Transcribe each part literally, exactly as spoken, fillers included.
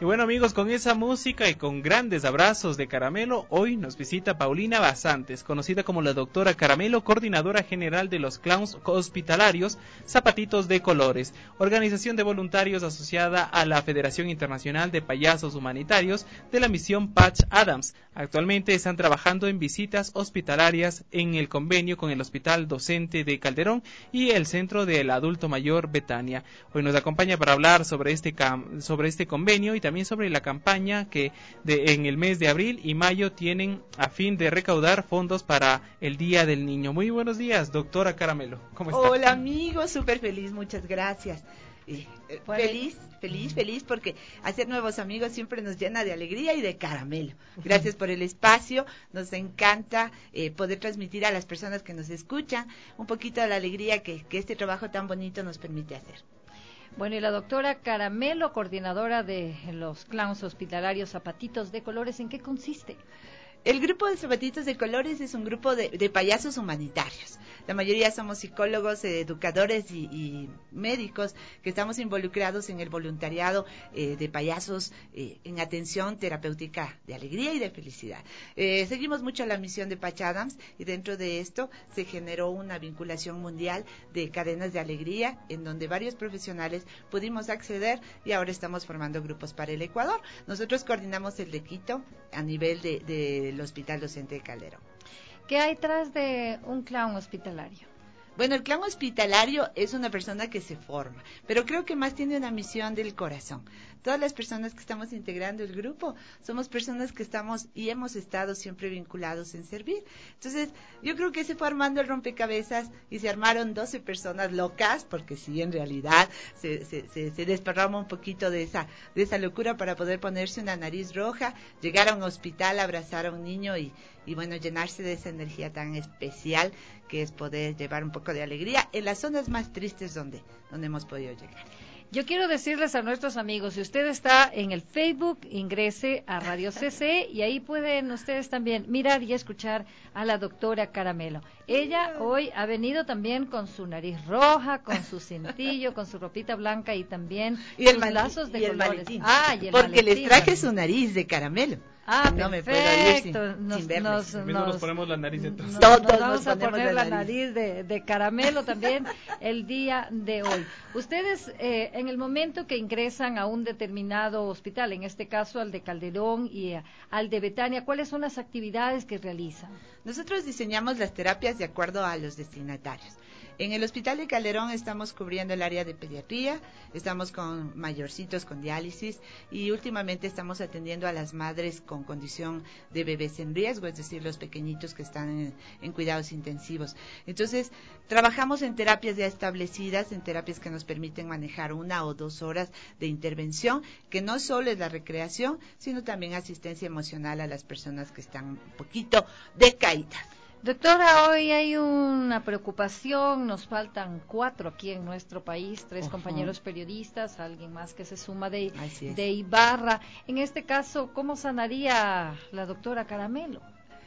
bueno, amigos, con esa música y con grandes abrazos de Caramelo, hoy nos visita Paulina Basantes, conocida como la doctora Caramelo, coordinadora general de los clowns hospitalarios Zapatitos de Colores, organización de voluntarios asociada a la Federación Internacional de Payasos Humanitarios de la misión Patch Adams. Actualmente están trabajando en visitas hospitalarias en el convenio con el Hospital Docente de Calderón y el Centro del Adulto Mayor Betania. Hoy nos acompaña para hablar sobre este, cam- sobre este convenio y también sobre la campaña que de, en el mes de abril y mayo tienen a fin de recaudar fondos para el Día del Niño. Muy buenos días, doctora Caramelo. ¿Cómo está? Hola, amigo, súper feliz, muchas gracias. Eh, eh, feliz, feliz, feliz, porque hacer nuevos amigos siempre nos llena de alegría y de caramelo. Gracias por el espacio, nos encanta eh, poder transmitir a las personas que nos escuchan un poquito de la alegría que, que este trabajo tan bonito nos permite hacer. Bueno, y la doctora Caramelo, coordinadora de los clowns hospitalarios Zapatitos de Colores, ¿en qué consiste? El grupo de Zapatitos de Colores es un grupo de, de payasos humanitarios. La mayoría somos psicólogos, eh, educadores y, y médicos que estamos involucrados en el voluntariado eh, de payasos eh, en atención terapéutica de alegría y de felicidad. Eh, seguimos mucho la misión de Patch Adams y dentro de esto se generó una vinculación mundial de cadenas de alegría en donde varios profesionales pudimos acceder y ahora estamos formando grupos para el Ecuador. Nosotros coordinamos el de Quito a nivel de, de el Hospital Docente de Calderón. ¿Qué hay tras de un clown hospitalario? Bueno, el clown hospitalario es una persona que se forma, pero creo que más tiene una misión del corazón. Todas las personas que estamos integrando el grupo somos personas que estamos y hemos estado siempre vinculados en servir. Entonces, yo creo que se fue armando el rompecabezas y se armaron doce personas locas, porque sí, en realidad se, se, se, se desparrama un poquito de esa, de esa locura para poder ponerse una nariz roja, llegar a un hospital, abrazar a un niño y, y bueno, llenarse de esa energía tan especial que es poder llevar un poco de alegría en las zonas más tristes donde, donde hemos podido llegar. Yo quiero decirles a nuestros amigos, si usted está en el Facebook, ingrese a Radio C C y ahí pueden ustedes también mirar y escuchar a la doctora Caramelo. Ella hoy ha venido también con su nariz roja, con su cintillo, con su ropita blanca y también y el sus lazos de y el colores. Maletín. Ah, y el Porque maletín, les traje también. su nariz de caramelo. Ah, no perfecto. me puedo ir sin, nos, sin verles. nos, Mismo nos nos ponemos la nariz de todos. Nos, Todos nos vamos nos a ponemos poner la la nariz. nariz de, de caramelo también el día de hoy. Ustedes, eh, en el momento que ingresan a un determinado hospital, en este caso al de Calderón y eh, al de Betania, ¿cuáles son las actividades que realizan? Nosotros diseñamos las terapias de acuerdo a los destinatarios. En el Hospital de Calderón estamos cubriendo el área de pediatría, estamos con mayorcitos con diálisis y últimamente estamos atendiendo a las madres con condición de bebés en riesgo, es decir, los pequeñitos que están en, en cuidados intensivos. Entonces, trabajamos en terapias ya establecidas, en terapias que nos permiten manejar una o dos horas de intervención, que no solo es la recreación, sino también asistencia emocional a las personas que están un poquito decaídas. Doctora, hoy hay una preocupación, nos faltan cuatro aquí en nuestro país, tres uh-huh. compañeros periodistas, alguien más que se suma de, de Ibarra. En este caso, ¿cómo sanaría la doctora Caramelo?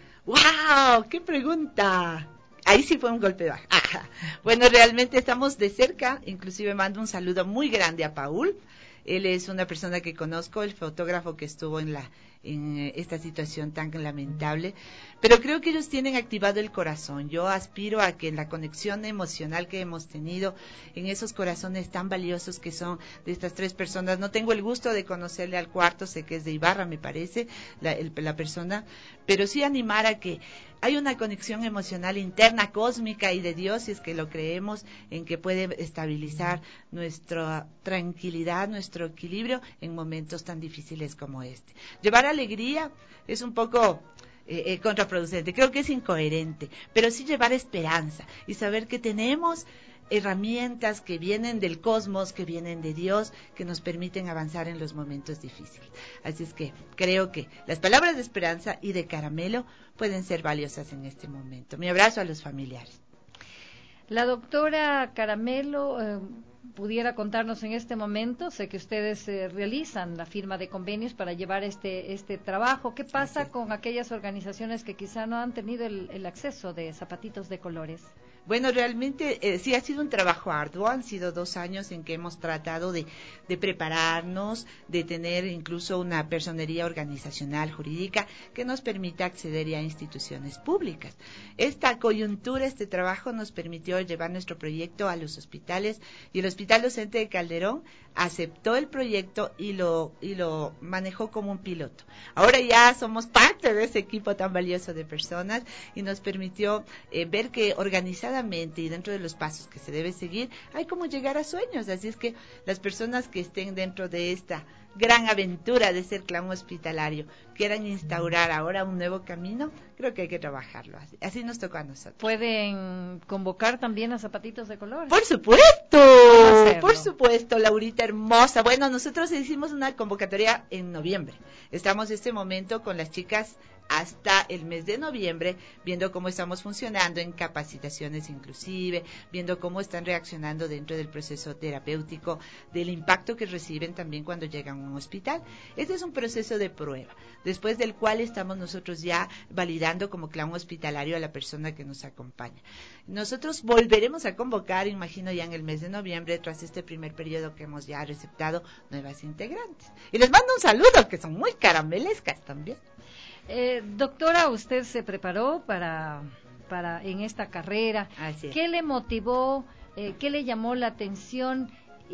¡Wow! ¡Qué pregunta! Ahí sí fue un golpe bajo. Ajá. Bueno, realmente estamos de cerca, inclusive mando un saludo muy grande a Paul. Él es una persona que conozco, el fotógrafo que estuvo en la en esta situación tan lamentable, pero creo que ellos tienen activado el corazón. Yo aspiro a que la conexión emocional que hemos tenido en esos corazones tan valiosos que son de estas tres personas, no tengo el gusto de conocerle al cuarto, sé que es de Ibarra, me parece, la, el, la persona, pero sí animar a que hay una conexión emocional interna, cósmica y de Dios, si es que lo creemos, en que puede estabilizar nuestra tranquilidad, nuestro equilibrio en momentos tan difíciles como este. Llevar alegría es un poco eh, eh, contraproducente, creo que es incoherente, pero sí llevar esperanza y saber que tenemos herramientas que vienen del cosmos, que vienen de Dios, que nos permiten avanzar en los momentos difíciles. Así es que creo que las palabras de esperanza y de Caramelo pueden ser valiosas en este momento. Mi abrazo a los familiares. La doctora Caramelo, eh, pudiera contarnos en este momento, sé que ustedes eh, realizan la firma de convenios para llevar este este trabajo. ¿Qué pasa Así. con aquellas organizaciones que quizá no han tenido el, el acceso de zapatitos de colores? Bueno, realmente eh, sí ha sido un trabajo arduo, han sido dos años en que hemos tratado de, de prepararnos, de tener incluso una personería organizacional jurídica que nos permita acceder ya a instituciones públicas. Esta coyuntura, este trabajo nos permitió llevar nuestro proyecto a los hospitales y el Hospital Docente de Calderón aceptó el proyecto y lo, y lo manejó como un piloto. Ahora ya somos parte de ese equipo tan valioso de personas y nos permitió eh, ver que organizadamente y dentro de los pasos que se debe seguir hay como llegar a sueños. Así es que las personas que estén dentro de esta gran aventura de ser clown hospitalario quieran instaurar ahora un nuevo camino, creo que hay que trabajarlo. Así, así nos tocó a nosotros. ¿Pueden convocar también a zapatitos de colores? Por supuesto, por supuesto, Laurita hermosa. Bueno, nosotros hicimos una convocatoria en noviembre. Estamos en este momento con las chicas hasta el mes de noviembre, viendo cómo estamos funcionando en capacitaciones inclusive, viendo cómo están reaccionando dentro del proceso terapéutico, del impacto que reciben también cuando llegan a un hospital. Este es un proceso de prueba, después del cual estamos nosotros ya validando como clown hospitalario a la persona que nos acompaña. Nosotros volveremos a convocar, imagino ya en el mes de noviembre, tras este primer periodo que hemos ya receptado nuevas integrantes. Y les mando un saludo, que son muy caramelescas también. Eh, doctora, usted se preparó para, para en esta carrera. Así es. ¿Qué le motivó, eh, qué le llamó la atención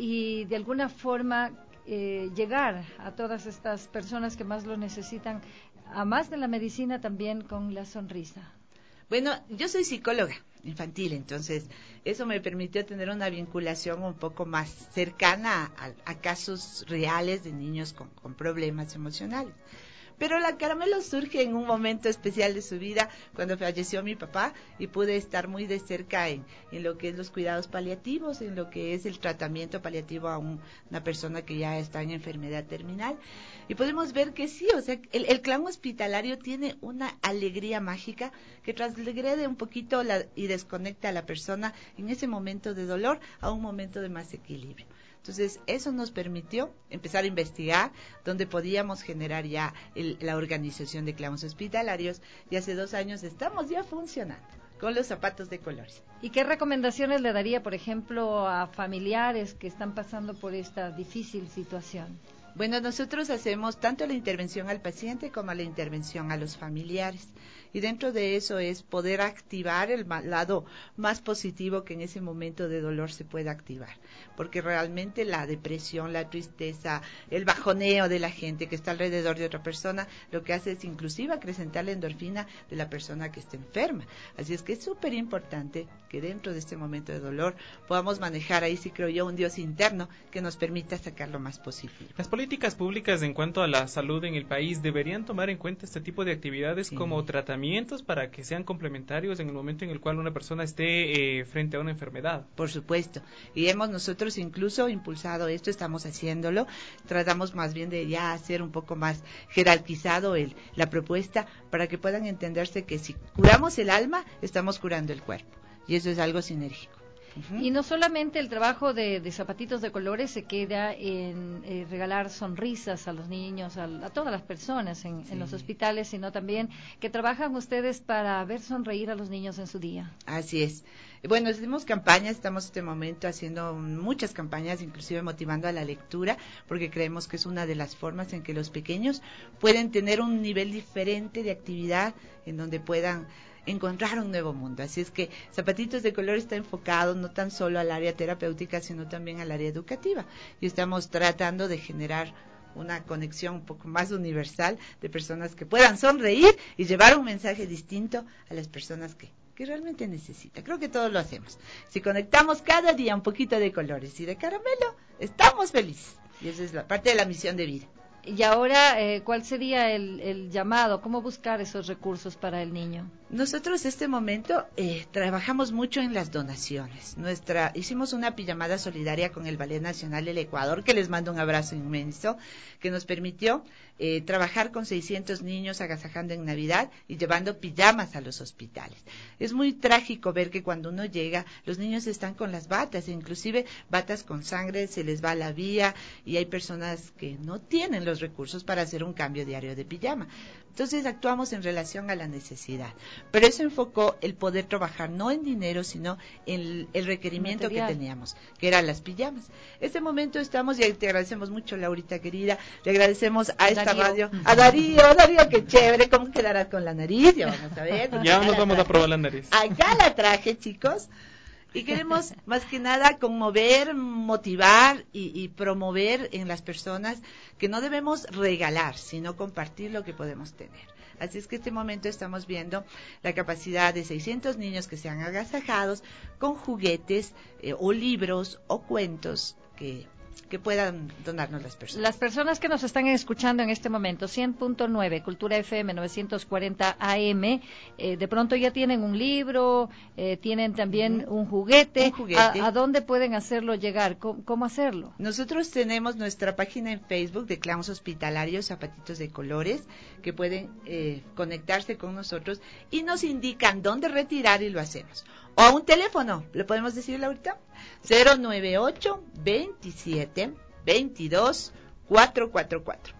y de alguna forma eh, llegar a todas estas personas que más lo necesitan, a más de la medicina también con la sonrisa? Bueno, yo soy psicóloga infantil, entonces eso me permitió tener una vinculación un poco más cercana a, a casos reales de niños con, con problemas emocionales. Pero la Caramelo surge en un momento especial de su vida, cuando falleció mi papá, y pude estar muy de cerca en, en lo que es los cuidados paliativos, en lo que es el tratamiento paliativo a un, una persona que ya está en enfermedad terminal. Y podemos ver que sí, o sea, el, el clown hospitalario tiene una alegría mágica que transgrede un poquito la, y desconecta a la persona en ese momento de dolor a un momento de más equilibrio. Entonces, eso nos permitió empezar a investigar dónde podíamos generar ya el, la organización de clowns hospitalarios, y hace dos años estamos ya funcionando con los zapatos de colores. ¿Y qué recomendaciones le daría, por ejemplo, a familiares que están pasando por esta difícil situación? Bueno, nosotros hacemos tanto la intervención al paciente como la intervención a los familiares. Y dentro de eso es poder activar el lado más positivo que en ese momento de dolor se pueda activar. Porque realmente la depresión, la tristeza, el bajoneo de la gente que está alrededor de otra persona, lo que hace es inclusive acrecentar la endorfina de la persona que está enferma. Así es que es súper importante que dentro de este momento de dolor podamos manejar, ahí sí creo yo, un Dios interno que nos permita sacar lo más posible. Las políticas públicas en cuanto a la salud en el país deberían tomar en cuenta este tipo de actividades sí. como tratamientos para que sean complementarios en el momento en el cual una persona esté eh, frente a una enfermedad. Por supuesto, y hemos nosotros incluso impulsado esto, estamos haciéndolo, tratamos más bien de ya hacer un poco más jerarquizado el, la propuesta para que puedan entenderse que si curamos el alma, estamos curando el cuerpo, y eso es algo sinérgico. Uh-huh. Y no solamente el trabajo de, de zapatitos de colores se queda en eh, regalar sonrisas a los niños, a, a todas las personas en, sí. en los hospitales, sino también que trabajan ustedes para ver sonreír a los niños en su día. Así es. Bueno, hacemos campañas, estamos en este momento haciendo muchas campañas, inclusive motivando a la lectura, porque creemos que es una de las formas en que los pequeños pueden tener un nivel diferente de actividad en donde puedan encontrar un nuevo mundo. Así es que Zapatitos de Color está enfocado no tan solo al área terapéutica, sino también al área educativa. Y estamos tratando de generar una conexión un poco más universal de personas que puedan sonreír y llevar un mensaje distinto a las personas que, que realmente necesitan. Creo que todos lo hacemos. Si conectamos cada día un poquito de colores y de caramelo, estamos felices. Y esa es la parte de la misión de vida. Y ahora, eh, ¿cuál sería el, el llamado? ¿Cómo buscar esos recursos para el niño? Nosotros este momento eh, trabajamos mucho en las donaciones. Nuestra hicimos una pijamada solidaria con el Ballet Nacional del Ecuador, que les mando un abrazo inmenso, que nos permitió eh, trabajar con seiscientos niños agasajando en Navidad y llevando pijamas a los hospitales. Es muy trágico ver que cuando uno llega, los niños están con las batas, inclusive batas con sangre, se les va la vía y hay personas que no tienen los recursos para hacer un cambio diario de pijama. Entonces actuamos en relación a la necesidad. Pero eso enfocó el poder trabajar no en dinero, sino en el, el requerimiento Material. que teníamos, que eran las pijamas. Este momento estamos, y te agradecemos mucho, Laurita querida, le agradecemos a esta Darío. radio, a Darío, Darío, qué chévere, ¿cómo quedarás con la nariz? Ya vamos a ver. Ya nos vamos traje. a probar la nariz. Acá la traje, chicos. Y queremos, más que nada, conmover, motivar y, y promover en las personas que no debemos regalar, sino compartir lo que podemos tener. Así es que este momento estamos viendo la capacidad de seiscientos niños que sean agasajados con juguetes eh, o libros o cuentos que... que puedan donarnos las personas. Las personas que nos están escuchando en este momento, cien punto nueve, Cultura F M novecientos cuarenta A M, eh, de pronto ya tienen un libro, eh, tienen también uh-huh. un juguete. Un juguete. ¿A, ¿A dónde pueden hacerlo llegar? ¿Cómo, ¿Cómo hacerlo? Nosotros tenemos nuestra página en Facebook de Clowns Hospitalarios, Zapatitos de Colores, que pueden eh, conectarse con nosotros y nos indican dónde retirar y lo hacemos. O a un teléfono, ¿le podemos decir ahorita? cero nueve ocho, veintisiete, veintidós, cuatrocientos cuarenta y cuatro.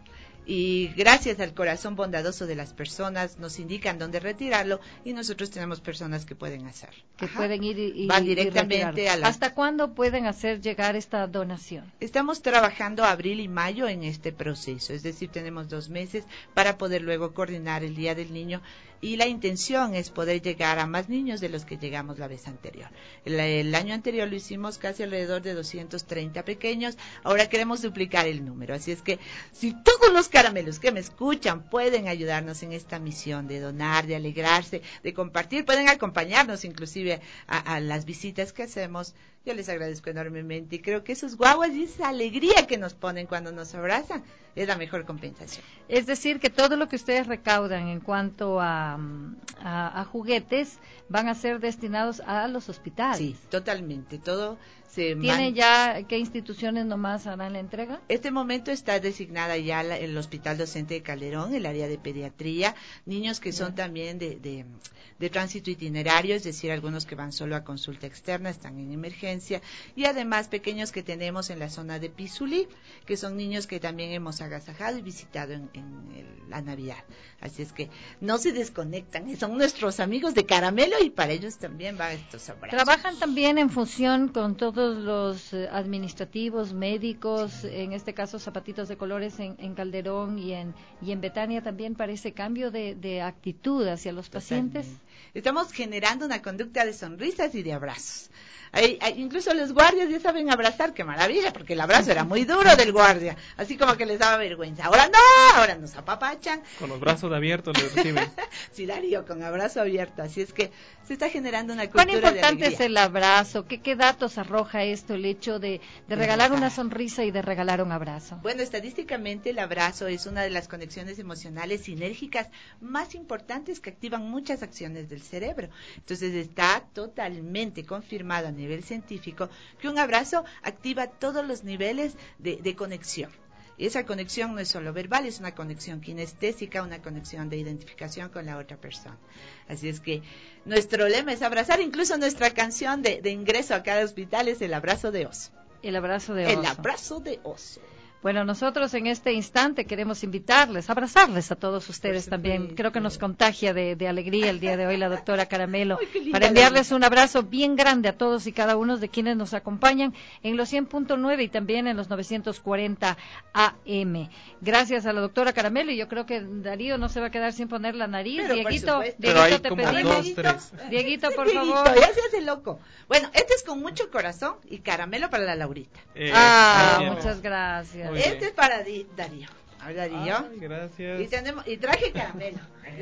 Y gracias al corazón bondadoso de las personas nos indican dónde retirarlo y nosotros tenemos personas que pueden hacerlo. Que Ajá. pueden ir y, y van directamente y a la... ¿Hasta cuándo pueden hacer llegar esta donación? Estamos trabajando abril y mayo en este proceso, es decir, tenemos dos meses para poder luego coordinar el Día del Niño y la intención es poder llegar a más niños de los que llegamos la vez anterior. El, el año anterior lo hicimos casi alrededor de doscientos treinta pequeños, ahora queremos duplicar el número, así es que si todos los caramelos que me escuchan pueden ayudarnos en esta misión de donar, de alegrarse, de compartir, pueden acompañarnos inclusive a, a las visitas que hacemos. Yo les agradezco enormemente y creo que esos guaguas y esa alegría que nos ponen cuando nos abrazan es la mejor compensación. Es decir, que todo lo que ustedes recaudan en cuanto a, a, a juguetes van a ser destinados a los hospitales. Sí, totalmente. Todo se ¿Tiene man... ya qué instituciones nomás harán la entrega? Este momento está designada ya la, el Hospital Docente de Calderón, el área de pediatría, niños que son yeah. también de, de, de tránsito itinerario, es decir, algunos que van solo a consulta externa, están en emergencia, y además pequeños que tenemos en la zona de Pizulí, que son niños que también hemos agasajado y visitado en, en el, la Navidad. Así es que no se desconectan, son nuestros amigos de Caramelo y para ellos también van estos abrazos. ¿Trabajan también en función con todos los eh, administrativos, médicos, sí. en este caso Zapatitos de Colores en, en Calderón y en, y en Betania también para ese cambio de, de actitud hacia los Totalmente. pacientes? Estamos generando una conducta de sonrisas y de abrazos. Hay, hay, incluso los guardias ya saben abrazar, qué maravilla, porque el abrazo era muy duro del guardia, así como que les daba vergüenza. Ahora no, ahora nos apapachan. Con los brazos abiertos les reciben. Sí, Darío, con abrazo abierto, así es que se está generando una cultura de alegría. ¿Cuán importante es el abrazo? ¿Qué, qué datos arroja esto, el hecho de, de regalar una sonrisa y de regalar un abrazo? Bueno, estadísticamente el abrazo es una de las conexiones emocionales sinérgicas más importantes que activan muchas acciones del cerebro. Entonces está totalmente confirmado a nivel científico que un abrazo activa todos los niveles de, de conexión. Y esa conexión no es solo verbal, es una conexión kinestésica, una conexión de identificación con la otra persona. Así es que nuestro lema es abrazar, incluso nuestra canción de, de ingreso a cada hospital es el abrazo de oso. El abrazo de oso. El abrazo de oso. Bueno, nosotros en este instante queremos invitarles, abrazarles a todos ustedes también. Creo que nos contagia de, de alegría el día de hoy la doctora Caramelo, Ay, para enviarles un abrazo bien grande a todos y cada uno de quienes nos acompañan en los cien punto nueve y también en los novecientos cuarenta A M. Gracias a la doctora Caramelo, y yo creo que Darío no se va a quedar sin poner la nariz. Pero Dieguito, Dieguito, te como pedimos. dos, tres. Dieguito, por Dieguito, favor. Ya se hace loco. Bueno, este es con mucho corazón y caramelo para la Laurita. Eh, ah, muchas gracias. Muy Este bien. es para Di, Darío. A ver, Darío. Ay, gracias. Y, tenemos, y traje caramelo.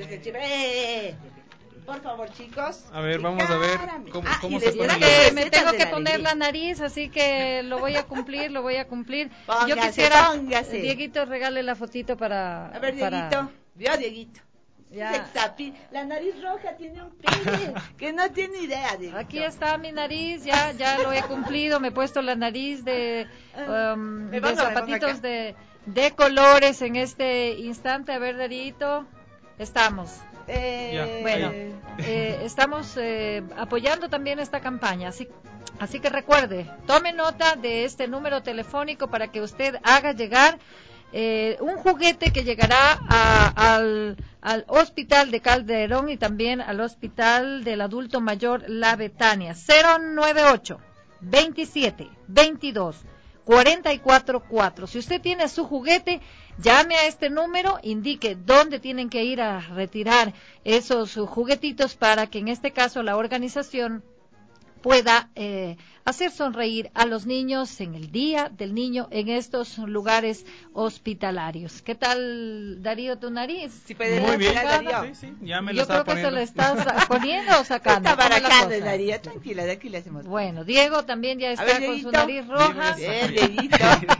¡Eh! Por favor, chicos. A ver, vamos a ver cómo, ah, cómo y se después pone. Que las me recetas tengo de que la poner alegría. la nariz, así que lo voy a cumplir, lo voy a cumplir. Póngase, Yo quisiera, póngase. Dieguito, regale la fotito para... A ver, para... Dieguito. Vio, Dieguito. Ya. Sex appeal. La nariz roja tiene un pene que no tiene idea de Aquí está mi nariz, ya ya lo he cumplido, me he puesto la nariz de, um, Me de pongo, me zapatitos pongo de, de colores en este instante. A ver, Darito, estamos. Eh, Ya, Bueno, eh, estamos eh, apoyando también esta campaña, así, así que recuerde, tome nota de este número telefónico para que usted haga llegar eh, un juguete que llegará a, al, al hospital de Calderón y también al hospital del adulto mayor La Betania. Cero nueve ocho, veintisiete, veintidós, cuarenta y cuatro cuatro. Si usted tiene su juguete, llame a este número, indique dónde tienen que ir a retirar esos juguetitos para que en este caso la organización pueda eh, hacer sonreír a los niños en el Día del Niño en estos lugares hospitalarios. ¿Qué tal, Darío, tu nariz? Si puede Muy bien. Darío. Sí, sí, ya me lo Yo estaba creo que poniendo. se le estás poniendo o sacando. Está ¿Cómo es la barajando, cosa? Darío. Tranquila, de aquí le hacemos. Bueno, Diego también ya está ver, con Dieguito. su nariz roja. Diego, Bien, Dieguito.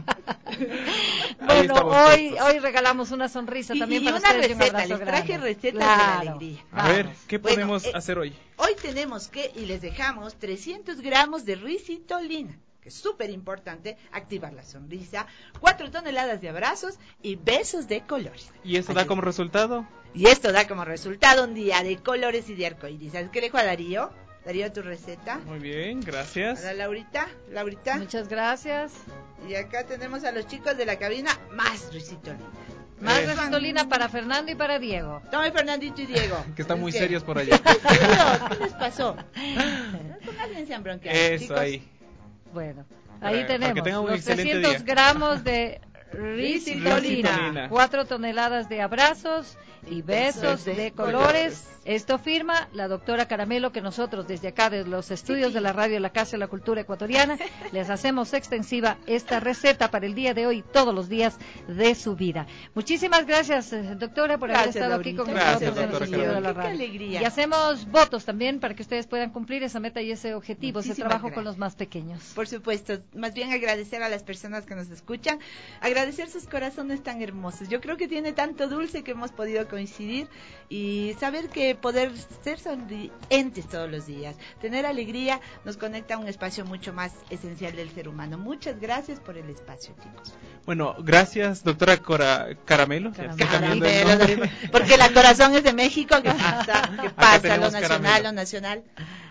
Ahí Bueno, estamos hoy todos. hoy regalamos una sonrisa Y, también y para una ustedes y un receta, abrazo les traje grande. recetas de Claro. la alegría. A ver, Vamos. ¿qué Bueno, podemos eh, hacer hoy? Hoy tenemos que, y les dejamos, trescientos gramos de risitolina, que es súper importante, activar la sonrisa, cuatro toneladas de abrazos y besos de colores. ¿Y eso Así da es. como resultado? Y esto da como resultado un día de colores y de arcoíris. ¿Sabes qué le dejo a Darío? Darío, tu receta. Muy bien, gracias. Hola, Laurita. Laurita. Muchas gracias. Y acá tenemos a los chicos de la cabina, más risitolina. Más Eh. recitolina para Fernando y para Diego. Tome, Fernandito y Diego. Que están muy ¿Qué? serios por allá. ¿Qué les pasó? Con alguien se han bronqueado, Eso chicos. ahí. Bueno, Para- ahí para que tenemos tengan un los excelente trescientos día. gramos de risitolina, Risitolina. cuatro toneladas de abrazos y besos Besos de de colores. colores. Esto firma la doctora Caramelo, que nosotros desde acá, desde los estudios de la radio La Casa de la Cultura Ecuatoriana, les hacemos extensiva esta receta para el día de hoy y todos los días de su vida. Muchísimas gracias, eh, doctora, por haber Gracias, estado aquí con Laurita. Gracias, nosotros en doctora el estudio de la Caramelo. Qué radio. alegría. Y hacemos votos también para que ustedes puedan cumplir esa meta y ese objetivo, ese Muchísimas trabajo gracias. con los más pequeños. Por supuesto, más bien agradecer a las personas que nos escuchan, agradecer sus corazones tan hermosos. Yo creo que tiene tanto dulce que hemos podido coincidir y saber que poder ser sonrientes todos los días, tener alegría, nos conecta a un espacio mucho más esencial del ser humano. Muchas gracias por el espacio, chicos. Bueno, gracias, doctora Cora- Caramelo. Ya Caramelo. estoy cambiando el Caramelo, nombre. porque la corazón es de México. ¿Qué pasa? ¿Qué pasa? Lo tenemos nacional, caramelo. lo nacional.